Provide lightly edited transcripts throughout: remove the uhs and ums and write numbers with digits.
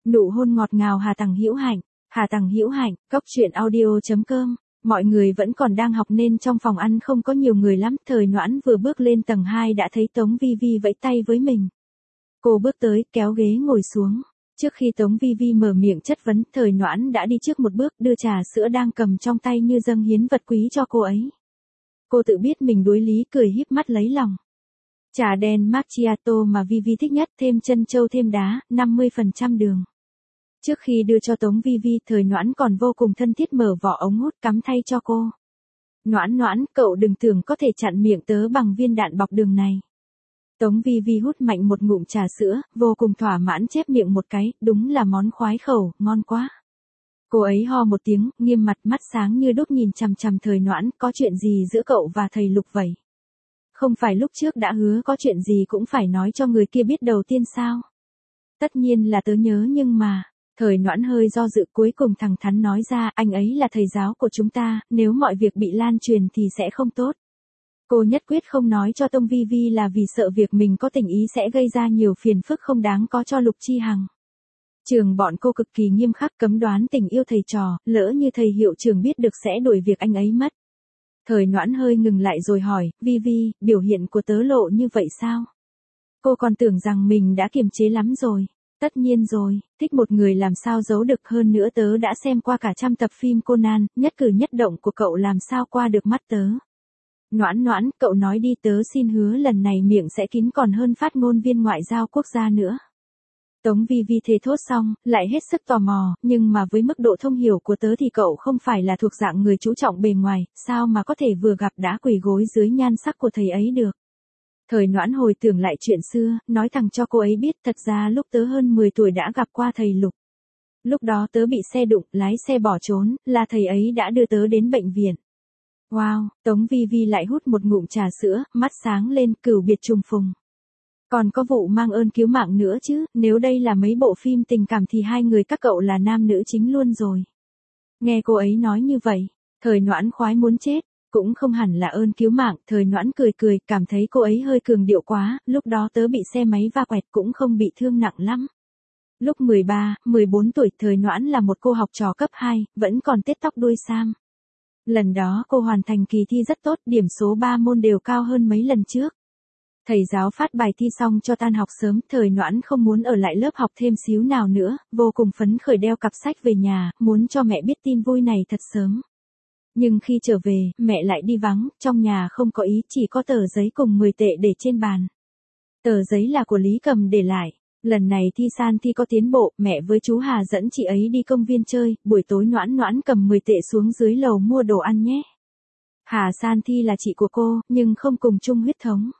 Nụ hôn ngọt ngào Hà Tằng Hữu Hạnh. Hà Tằng Hữu Hạnh, Cốc Truyện Audio.com. Mọi người vẫn còn đang học nên trong phòng ăn không có nhiều người lắm. Thời Noãn vừa bước lên tầng 2 đã thấy Tống Vi Vi vẫy tay với mình. Cô bước tới, kéo ghế ngồi xuống. Trước khi Tống Vi Vi mở miệng chất vấn, Thời Noãn đã đi trước một bước, đưa trà sữa đang cầm trong tay như dâng hiến vật quý cho cô ấy. Cô tự biết mình đối lý, cười híp mắt lấy lòng. Trà đen macchiato mà Vi Vi thích nhất, thêm trân châu thêm đá, 50% đường. Trước khi đưa cho Tống Vi Vi, Thời Noãn còn vô cùng thân thiết mở vỏ ống hút cắm thay cho cô. Noãn Noãn, cậu đừng tưởng có thể chặn miệng tớ bằng viên đạn bọc đường này. Tống Vi Vi hút mạnh một ngụm trà sữa, vô cùng thỏa mãn chép miệng một cái, đúng là món khoái khẩu, ngon quá. Cô ấy ho một tiếng, nghiêm mặt, mắt sáng như đuốc nhìn chằm chằm Thời Noãn, có chuyện gì giữa cậu và thầy Lục vậy? Không phải lúc trước đã hứa có chuyện gì cũng phải nói cho người kia biết đầu tiên sao? Tất nhiên là tớ nhớ nhưng mà, Thời Noãn hơi do dự cuối cùng thẳng thắn nói ra, anh ấy là thầy giáo của chúng ta, nếu mọi việc bị lan truyền thì sẽ không tốt. Cô nhất quyết không nói cho Tống Vi Vi là vì sợ việc mình có tình ý sẽ gây ra nhiều phiền phức không đáng có cho Lục Chi Hằng. Trường bọn cô cực kỳ nghiêm khắc cấm đoán tình yêu thầy trò, lỡ như thầy hiệu trưởng biết được sẽ đuổi việc anh ấy mất. Thời Noãn hơi ngừng lại rồi hỏi, Vi Vi, biểu hiện của tớ lộ như vậy sao? Cô còn tưởng rằng mình đã kiềm chế lắm rồi. Tất nhiên rồi, thích một người làm sao giấu được, hơn nữa tớ đã xem qua cả 100 tập phim Conan, nhất cử nhất động của cậu làm sao qua được mắt tớ. Noãn Noãn, cậu nói đi, tớ xin hứa lần này miệng sẽ kín còn hơn phát ngôn viên ngoại giao quốc gia nữa. Tống Vi Vi thề thốt xong, lại hết sức tò mò, nhưng mà với mức độ thông hiểu của tớ thì cậu không phải là thuộc dạng người chú trọng bề ngoài, sao mà có thể vừa gặp đã quỳ gối dưới nhan sắc của thầy ấy được. Thời Noãn hồi tưởng lại chuyện xưa, nói thẳng cho cô ấy biết thật ra lúc tớ hơn 10 tuổi đã gặp qua thầy Lục. Lúc đó tớ bị xe đụng, lái xe bỏ trốn, là thầy ấy đã đưa tớ đến bệnh viện. Wow, Tống Vi Vi lại hút một ngụm trà sữa, mắt sáng lên, cửu biệt trùng phùng. Còn có vụ mang ơn cứu mạng nữa chứ, nếu đây là mấy bộ phim tình cảm thì hai người các cậu là nam nữ chính luôn rồi. Nghe cô ấy nói như vậy, Thời Noãn khoái muốn chết, cũng không hẳn là ơn cứu mạng, Thời Noãn cười cười, cảm thấy cô ấy hơi cường điệu quá, lúc đó tớ bị xe máy va quẹt cũng không bị thương nặng lắm. Lúc 13, 14 tuổi, Thời Noãn là một cô học trò cấp 2, vẫn còn tết tóc đuôi sam. Lần đó cô hoàn thành kỳ thi rất tốt, điểm số 3 môn đều cao hơn mấy lần trước. Thầy giáo phát bài thi xong cho tan học sớm, Thời Noãn không muốn ở lại lớp học thêm xíu nào nữa, vô cùng phấn khởi đeo cặp sách về nhà, muốn cho mẹ biết tin vui này thật sớm. Nhưng khi trở về, mẹ lại đi vắng, trong nhà không có ý, chỉ có tờ giấy cùng 10 tệ để trên bàn. Tờ giấy là của Lý Cầm để lại. Lần này thi San thi có tiến bộ, mẹ với chú Hà dẫn chị ấy đi công viên chơi, buổi tối Noãn Noãn cầm 10 tệ xuống dưới lầu mua đồ ăn nhé. Hà San thi là chị của cô, nhưng không cùng chung huyết thống.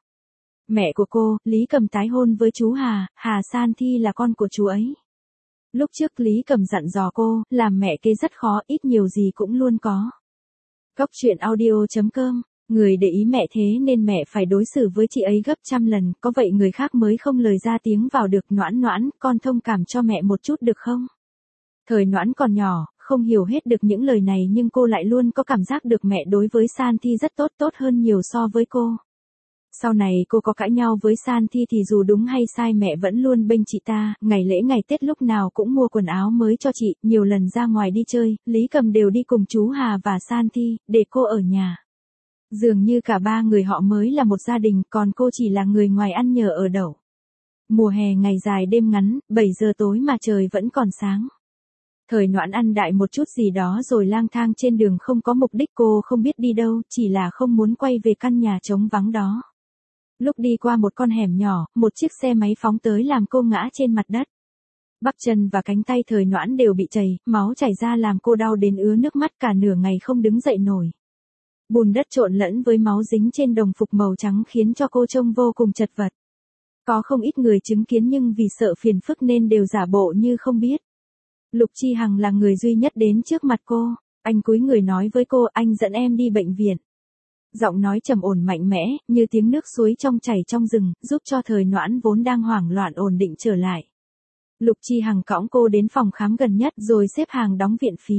Mẹ của cô, Lý Cầm tái hôn với chú Hà, Hà San thi là con của chú ấy. Lúc trước Lý Cầm dặn dò cô, làm mẹ kế rất khó, ít nhiều gì cũng luôn có. Cốc Truyện Audio.com. Người để ý mẹ thế nên mẹ phải đối xử với chị ấy gấp 100 lần, có vậy người khác mới không lời ra tiếng vào được. Noãn Noãn, con thông cảm cho mẹ một chút được không? Thời Noãn còn nhỏ, không hiểu hết được những lời này nhưng cô lại luôn có cảm giác được mẹ đối với San Thi rất tốt, tốt hơn nhiều so với cô. Sau này cô có cãi nhau với San Thi thì dù đúng hay sai mẹ vẫn luôn bênh chị ta, ngày lễ ngày Tết lúc nào cũng mua quần áo mới cho chị, nhiều lần ra ngoài đi chơi, Lý Cầm đều đi cùng chú Hà và San Thi, để cô ở nhà. Dường như cả ba người họ mới là một gia đình, còn cô chỉ là người ngoài ăn nhờ ở đậu. Mùa hè ngày dài đêm ngắn, 7 giờ tối mà trời vẫn còn sáng. Thời Noãn ăn đại một chút gì đó rồi lang thang trên đường không có mục đích, cô không biết đi đâu, chỉ là không muốn quay về căn nhà trống vắng đó. Lúc đi qua một con hẻm nhỏ, một chiếc xe máy phóng tới làm cô ngã trên mặt đất. Bắp chân và cánh tay Thời Noãn đều bị chảy, máu chảy ra làm cô đau đến ứa nước mắt, cả nửa ngày không đứng dậy nổi. Bùn đất trộn lẫn với máu dính trên đồng phục màu trắng khiến cho cô trông vô cùng chật vật. Có không ít người chứng kiến nhưng vì sợ phiền phức nên đều giả bộ như không biết. Lục Chi Hằng là người duy nhất đến trước mặt cô, anh cúi người nói với cô, anh dẫn em đi bệnh viện. Giọng nói trầm ổn mạnh mẽ, như tiếng nước suối trong chảy trong rừng, giúp cho Thời Noãn vốn đang hoảng loạn ổn định trở lại. Lục Chi Hằng cõng cô đến phòng khám gần nhất rồi xếp hàng đóng viện phí.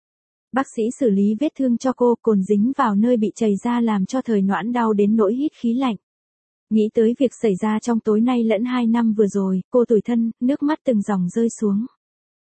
Bác sĩ xử lý vết thương cho cô, cồn dính vào nơi bị chảy ra làm cho Thời Noãn đau đến nỗi hít khí lạnh. Nghĩ tới việc xảy ra trong tối nay lẫn 2 năm vừa rồi, cô tủi thân, nước mắt từng dòng rơi xuống.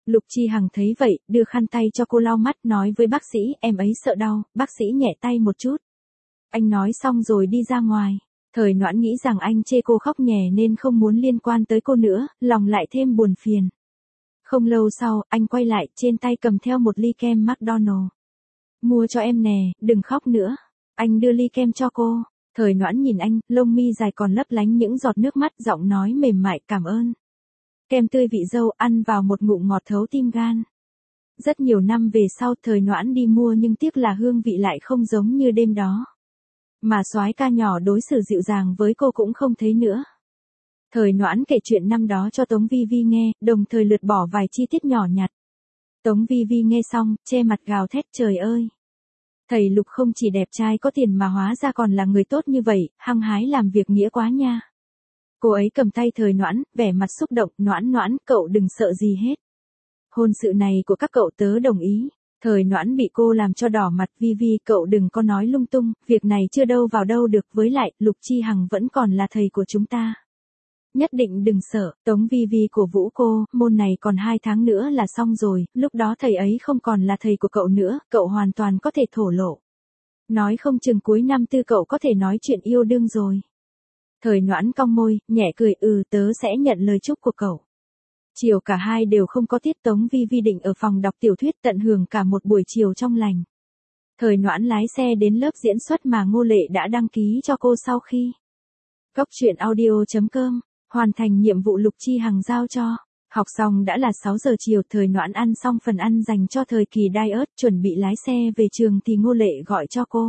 Lục Chi Hằng thấy vậy, đưa khăn tay cho cô lau mắt, nói với bác sĩ, em ấy sợ đau, bác sĩ nhẹ tay một chút. Anh nói xong rồi đi ra ngoài. Thời Noãn nghĩ rằng anh chê cô khóc nhè nên không muốn liên quan tới cô nữa, lòng lại thêm buồn phiền. Không lâu sau, anh quay lại, trên tay cầm theo một ly kem McDonald. Mua cho em nè, đừng khóc nữa. Anh đưa ly kem cho cô. Thời Noãn nhìn anh, lông mi dài còn lấp lánh những giọt nước mắt, giọng nói mềm mại, cảm ơn. Kem tươi vị dâu, ăn vào một ngụm ngọt thấu tim gan. Rất nhiều năm về sau, Thời Noãn đi mua nhưng tiếc là hương vị lại không giống như đêm đó. Mà soái ca nhỏ đối xử dịu dàng với cô cũng không thấy nữa. Thời Noãn kể chuyện năm đó cho Tống Vi Vi nghe, đồng thời lược bỏ vài chi tiết nhỏ nhặt. Tống Vi Vi nghe xong, che mặt gào thét, trời ơi. Thầy Lục không chỉ đẹp trai có tiền mà hóa ra còn là người tốt như vậy, hăng hái làm việc nghĩa quá nha. Cô ấy cầm tay Thời Noãn, vẻ mặt xúc động, Noãn Noãn, cậu đừng sợ gì hết. Hôn sự này của các cậu tớ đồng ý. Thời Noãn bị cô làm cho đỏ mặt, Vi Vi cậu đừng có nói lung tung, việc này chưa đâu vào đâu được, với lại, Lục Chi Hằng vẫn còn là thầy của chúng ta. Nhất định đừng sợ, Tống Vi Vi cổ vũ cô, môn này còn 2 tháng nữa là xong rồi, lúc đó thầy ấy không còn là thầy của cậu nữa, cậu hoàn toàn có thể thổ lộ. Nói không chừng cuối năm tư cậu có thể nói chuyện yêu đương rồi. Thời Noãn cong môi, nhẹ cười, tớ sẽ nhận lời chúc của cậu. Chiều cả hai đều không có tiết, Tống Vi Vi định ở phòng đọc tiểu thuyết tận hưởng cả một buổi chiều trong lành. Thời Noãn lái xe đến lớp diễn xuất mà Ngô Lệ đã đăng ký cho cô sau khi Góc truyện audio.com hoàn thành nhiệm vụ Lục Chi Hằng giao cho. Học xong đã là 6 giờ chiều, Thời Noãn ăn xong phần ăn dành cho thời kỳ diet, chuẩn bị lái xe về trường thì Ngô Lệ gọi cho cô.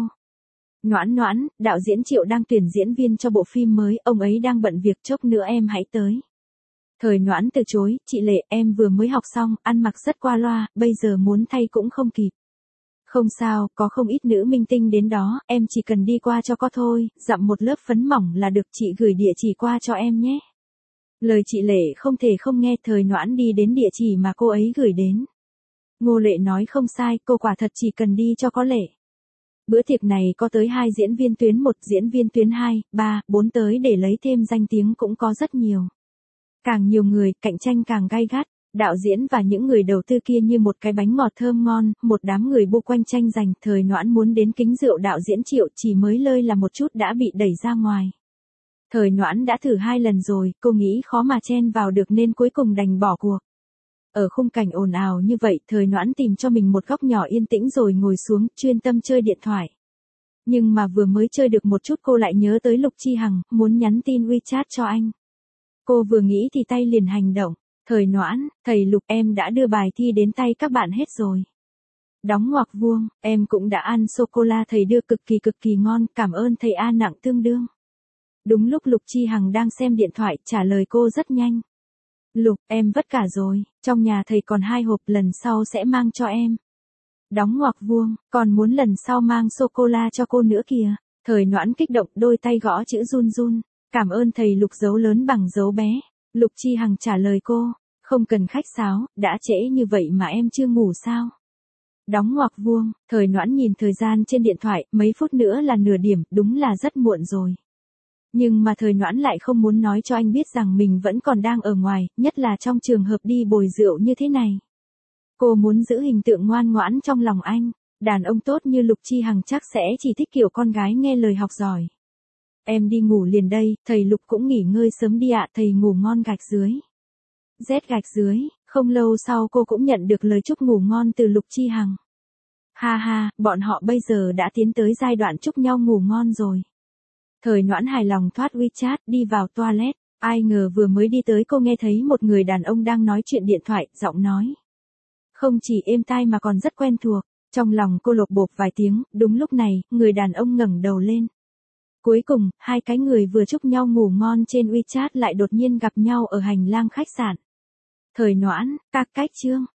Noãn Noãn, đạo diễn Triệu đang tuyển diễn viên cho bộ phim mới, ông ấy đang bận việc, chốc nữa em hãy tới. Thời Noãn từ chối, chị Lệ, em vừa mới học xong, ăn mặc rất qua loa, bây giờ muốn thay cũng không kịp. Không sao, có không ít nữ minh tinh đến đó, em chỉ cần đi qua cho có thôi, dặm một lớp phấn mỏng là được, chị gửi địa chỉ qua cho em nhé. Lời chị Lệ không thể không nghe, Thời Noãn đi đến địa chỉ mà cô ấy gửi đến. Ngô Lệ nói không sai, cô quả thật chỉ cần đi cho có lệ. Bữa tiệc này có tới 2 diễn viên tuyến 1, diễn viên tuyến 2, 3, 4 tới để lấy thêm danh tiếng cũng có rất nhiều. Càng nhiều người, cạnh tranh càng gay gắt, đạo diễn và những người đầu tư kia như một cái bánh ngọt thơm ngon, một đám người bu quanh tranh giành. Thời Noãn muốn đến kính rượu đạo diễn Triệu, chỉ mới lơi là một chút đã bị đẩy ra ngoài. Thời Noãn đã thử 2 lần rồi, cô nghĩ khó mà chen vào được nên cuối cùng đành bỏ cuộc. Ở khung cảnh ồn ào như vậy, Thời Noãn tìm cho mình một góc nhỏ yên tĩnh rồi ngồi xuống, chuyên tâm chơi điện thoại. Nhưng mà vừa mới chơi được một chút cô lại nhớ tới Lục Chi Hằng, muốn nhắn tin WeChat cho anh. Cô vừa nghĩ thì tay liền hành động. Thời Noãn, thầy Lục, em đã đưa bài thi đến tay các bạn hết rồi. Đóng ngoặc vuông, em cũng đã ăn sô-cô-la thầy đưa cực kỳ ngon, cảm ơn thầy A nặng tương đương. Đúng lúc Lục Chi Hằng đang xem điện thoại, trả lời cô rất nhanh. Lục, em vất cả rồi, trong nhà thầy còn 2 hộp, lần sau sẽ mang cho em. Đóng ngoặc vuông, còn muốn lần sau mang sô-cô-la cho cô nữa kìa. Thời Noãn kích động, đôi tay gõ chữ run run. Cảm ơn thầy Lục, dấu lớn bằng dấu bé. Lục Chi Hằng trả lời cô, không cần khách sáo, đã trễ như vậy mà em chưa ngủ sao? Đóng ngoặc vuông, Thời Noãn nhìn thời gian trên điện thoại, mấy phút nữa là nửa điểm, đúng là rất muộn rồi. Nhưng mà Thời Noãn lại không muốn nói cho anh biết rằng mình vẫn còn đang ở ngoài, nhất là trong trường hợp đi bồi rượu như thế này. Cô muốn giữ hình tượng ngoan ngoãn trong lòng anh, đàn ông tốt như Lục Chi Hằng chắc sẽ chỉ thích kiểu con gái nghe lời học giỏi. Em đi ngủ liền đây, thầy Lục cũng nghỉ ngơi sớm đi ạ, thầy ngủ ngon gạch dưới. Z gạch dưới, không lâu sau cô cũng nhận được lời chúc ngủ ngon từ Lục Chi Hằng. Ha ha, bọn họ bây giờ đã tiến tới giai đoạn chúc nhau ngủ ngon rồi. Thời Noãn hài lòng thoát WeChat, đi vào toilet, ai ngờ vừa mới đi tới cô nghe thấy một người đàn ông đang nói chuyện điện thoại, giọng nói. Không chỉ êm tai mà còn rất quen thuộc, trong lòng cô lột bột vài tiếng, đúng lúc này, người đàn ông ngẩng đầu lên. Cuối cùng, 2 cái người vừa chúc nhau ngủ ngon trên WeChat lại đột nhiên gặp nhau ở hành lang khách sạn. Thời Noãn, các cách chương.